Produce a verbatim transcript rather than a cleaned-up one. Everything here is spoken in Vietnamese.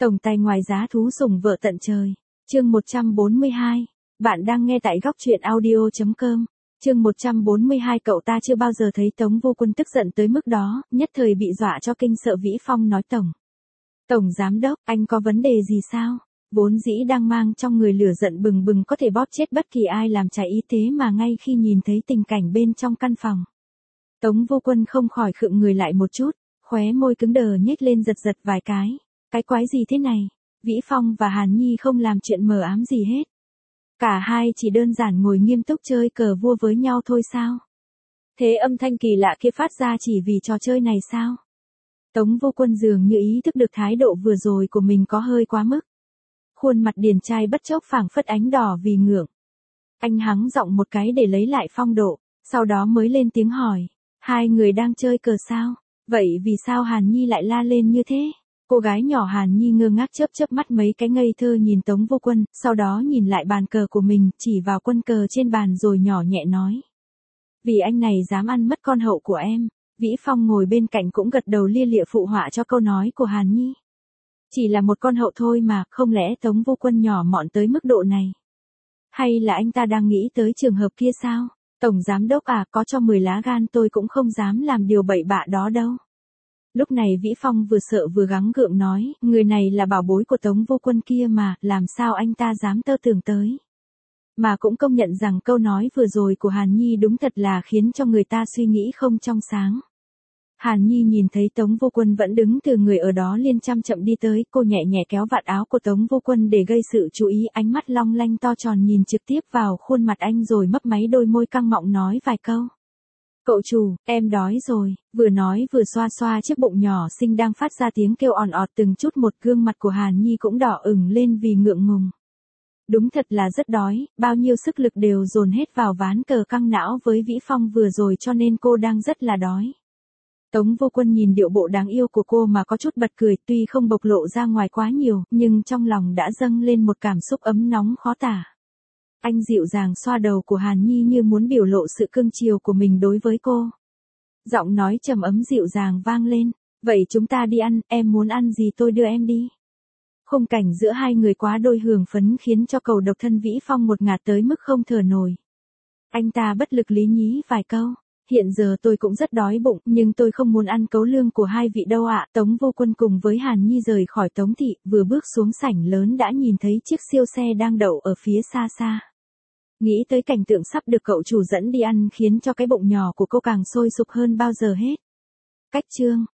Tổng tài ngoài giá thú sủng vợ tận trời. Chương một trăm bốn mươi hai. Bạn đang nghe tại góc truyện audio chấm com. Chương một trăm bốn mươi hai. Cậu ta chưa bao giờ thấy Tống Vô Quân tức giận tới mức đó, nhất thời bị dọa cho kinh sợ. Vĩ Phong nói: Tổng. Tổng giám đốc, anh có vấn đề gì sao? Vốn dĩ đang mang trong người lửa giận bừng bừng có thể bóp chết bất kỳ ai làm trái ý, thế mà ngay khi nhìn thấy tình cảnh bên trong căn phòng, Tống Vô Quân không khỏi khựng người lại một chút, khóe môi cứng đờ nhếch lên giật giật vài cái. Cái quái gì thế này? Vĩ Phong và Hàn Nhi không làm chuyện mờ ám gì hết. Cả hai chỉ đơn giản ngồi nghiêm túc chơi cờ vua với nhau thôi sao? Thế âm thanh kỳ lạ kia phát ra chỉ vì trò chơi này sao? Tống Vô Quân dường như ý thức được thái độ vừa rồi của mình có hơi quá mức. Khuôn mặt điển trai bất chốc phảng phất ánh đỏ vì ngượng. Anh hắng giọng một cái để lấy lại phong độ, sau đó mới lên tiếng hỏi. Hai người đang chơi cờ sao? Vậy vì sao Hàn Nhi lại la lên như thế? Cô gái nhỏ Hàn Nhi ngơ ngác chớp chớp mắt mấy cái ngây thơ nhìn Tống Vô Quân, sau đó nhìn lại bàn cờ của mình, chỉ vào quân cờ trên bàn rồi nhỏ nhẹ nói. Vì anh này dám ăn mất con hậu của em. Vĩ Phong ngồi bên cạnh cũng gật đầu lia lịa phụ họa cho câu nói của Hàn Nhi. Chỉ là một con hậu thôi mà, không lẽ Tống Vô Quân nhỏ mọn tới mức độ này? Hay là anh ta đang nghĩ tới trường hợp kia sao? Tổng giám đốc à, có cho mười lá gan tôi cũng không dám làm điều bậy bạ đó đâu. Lúc này Vĩ Phong vừa sợ vừa gắng gượng nói, người này là bảo bối của Tống Vô Quân kia mà, làm sao anh ta dám tơ tưởng tới. Mà cũng công nhận rằng câu nói vừa rồi của Hàn Nhi đúng thật là khiến cho người ta suy nghĩ không trong sáng. Hàn Nhi nhìn thấy Tống Vô Quân vẫn đứng từ người ở đó liền chăm chậm đi tới, cô nhẹ nhẹ kéo vạt áo của Tống Vô Quân để gây sự chú ý, ánh mắt long lanh to tròn nhìn trực tiếp vào khuôn mặt anh rồi mấp máy đôi môi căng mọng nói vài câu. Cậu chủ, em đói rồi, vừa nói vừa xoa xoa chiếc bụng nhỏ xinh đang phát ra tiếng kêu òn ọt từng chút một, gương mặt của Hàn Nhi cũng đỏ ửng lên vì ngượng ngùng. Đúng thật là rất đói, bao nhiêu sức lực đều dồn hết vào ván cờ căng não với Vĩ Phong vừa rồi cho nên cô đang rất là đói. Tống Vô Quân nhìn điệu bộ đáng yêu của cô mà có chút bật cười, tuy không bộc lộ ra ngoài quá nhiều, nhưng trong lòng đã dâng lên một cảm xúc ấm nóng khó tả. Anh dịu dàng xoa đầu của Hàn Nhi như muốn biểu lộ sự cưng chiều của mình đối với cô. Giọng nói trầm ấm dịu dàng vang lên, vậy chúng ta đi ăn, em muốn ăn gì tôi đưa em đi. Khung cảnh giữa hai người quá đôi hưởng phấn khiến cho cầu độc thân Vĩ Phong một ngạt tới mức không thở nổi. Anh ta bất lực lý nhí vài câu. Hiện giờ tôi cũng rất đói bụng, nhưng tôi không muốn ăn cấu lương của hai vị đâu ạ. Tống Vô Quân cùng với Hàn Nhi rời khỏi Tống thị, vừa bước xuống sảnh lớn đã nhìn thấy chiếc siêu xe đang đậu ở phía xa xa. Nghĩ tới cảnh tượng sắp được cậu chủ dẫn đi ăn khiến cho cái bụng nhỏ của cô càng sôi sục hơn bao giờ hết. Cách chương,